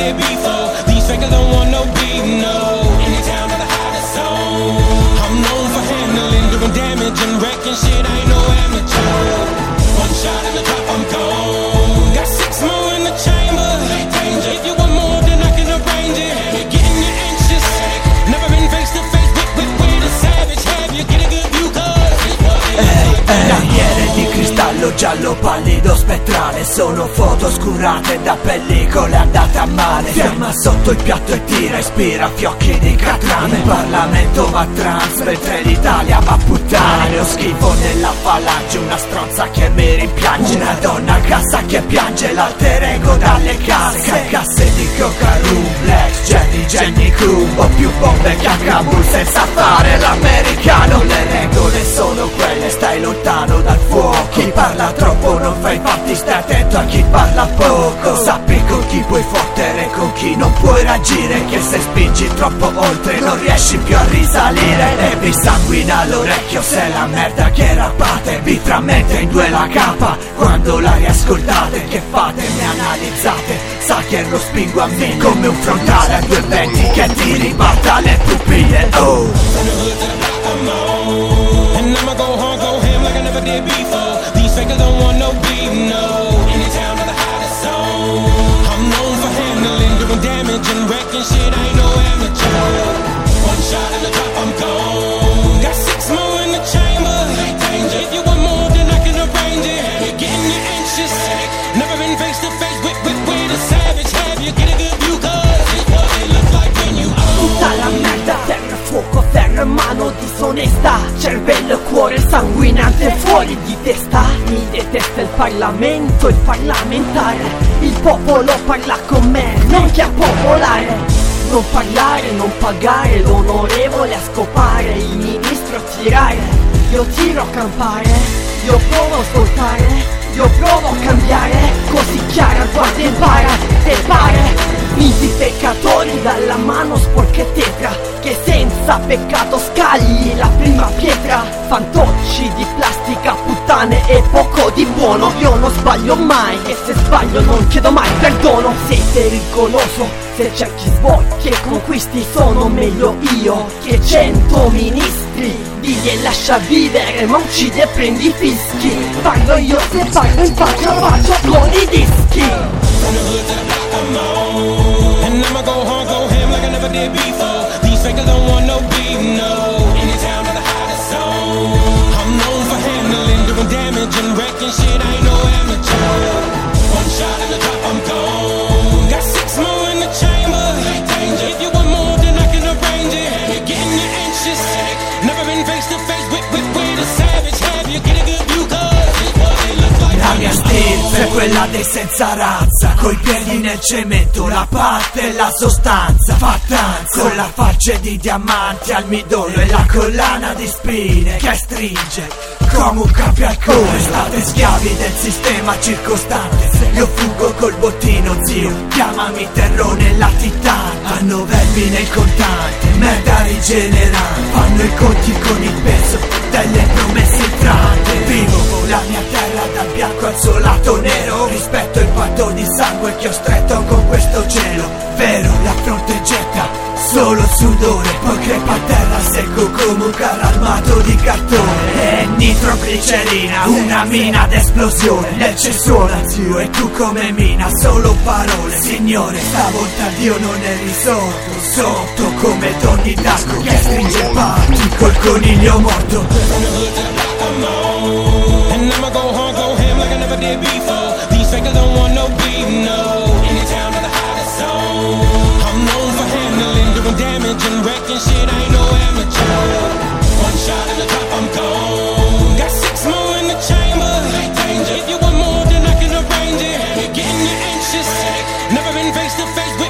did before. These fakers don't want no beef, no. Any town of the hottest zone. I'm known for handling, doing damage and wrecking shit. I ain't no amateur. One shot in the drop, I'm gone. Got 6 more in the chamber. Danger. If you want more, then I can arrange it. You're getting you anxious. Never been face to face with a savage. Have you get a good view, cause it's what it looks like. Barriere di cristallo giallo pallido spettrale, sono foto oscurate da pellicole andate a male. Fiamma sotto il piatto e tira, ispira fiocchi di catrame. Il Parlamento va trans mentre l'Italia va puttane. Ho schifo nella falange, una stronza che mi rimpiange. Una donna a casa che piange, l'alter ego dalle casse. Casse di Coca-Cola, Black, Jenny Crew. Ho più bombe che a Kabul senza fare l'americano. Le regole sono quelle, stai lontano dal fuoco. Chi parla troppo non fa i fatti, stai attento a chi parla poco. Sappi con chi puoi fottere e con chi non puoi reagire, che se spingi troppo oltre non riesci più a risalire. E vi sanguina l'orecchio se la merda che rappate vi frammenta in due la capa. Quando la riascoltate, che fate? Ne analizzate? Sa che lo spingo a me come un frontale a 220 che ti ribatta le pupille. Oh, and I'ma go hard, go ham like I never did before. These fakers don't want no beef, no. Any town of the hottest zone. I'm known for handling, doing damage and wrecking shit. I ain't no amateur. One shot in the drop, I'm gone. Got 6 more in the chamber. Danger. If you want more, then I can arrange it. You're getting you anxious. Never been face to face with a savage. Have you get a good view, cause it's what it looks like when you own. Tutta la merda, terra, fuoco, ferro, mano disonesta. Cervello, cuore sanguinante fuori di testa. Mi detesta il Parlamento, il parlamentare. Il popolo parla con me, non che a popolare. Non parlare, non pagare, l'onorevole a scopare. Il ministro a tirare, io tiro a campare. Io provo a ascoltare, io provo a cambiare. Così chiara, guarda e impara, e pare. Finti peccatori dalla mano sporca e tetra, che senza peccato scagli la prima pietra. Fantocci di plastica, puttane e poco di buono. Io non sbaglio mai, e se sbaglio non chiedo mai perdono. Sei pericoloso se cerchi sbocchi e conquisti. Sono meglio io che 100 ministri. Vivi e lascia vivere, ma uccide e prendi i fischi. Parlo io, se parlo in faccia a faccia con i dischi. From the hood to the block, I'm on. And I'ma go hard, go ham like I never did before. These fakers don't want no beef, no. Any town of the hottest zone. I'm known for handling, doing damage and wrecking shit. I ain't no amateur. One shot in the drop, I'm gone. Got 6 more in the chamber. Danger. If you want more, then I can arrange it. You're getting you anxious. Never been face to face with a savage. Have you get a good view, cause it's what it looks like. la mia stirpe è quella dei senza razza, coi piedi nel cemento, la parte e la sostanza, fa danza, con la faccia di diamanti al midollo e la collana di spine che stringe come un cappio al cuore. State schiavi del sistema circostante, io fuggo col bottino zio, chiamami terrone latitante. Hanno verbi nel contante, merda rigenerante, fanno i conti con il peso delle promesse infrante. Vivo la mia terra dal bianco al suo lato nero, rispetto il patto di sangue che ho stretto con questo cielo. Vero, la fronte getta solo sudore, poi crepa a terra secco come un carro armato di cartone. E nitroglicerina, una mina d'esplosione, Lecce suona zio e tu come mina, solo parole. Signore, stavolta Dio non è risolto, sotto come Donnie Darko che stringe il party col coniglio morto. And I'ma go hard, go ham like I never did before. These fakers don't want no beef, no. Any town of the hottest zone. I'm known for handling, doing damage and wrecking shit. I ain't no amateur. One shot in the drop, I'm gone. Got 6 more in the chamber. Danger. If you want more, then I can arrange it. You're getting you anxious. Never been face to face with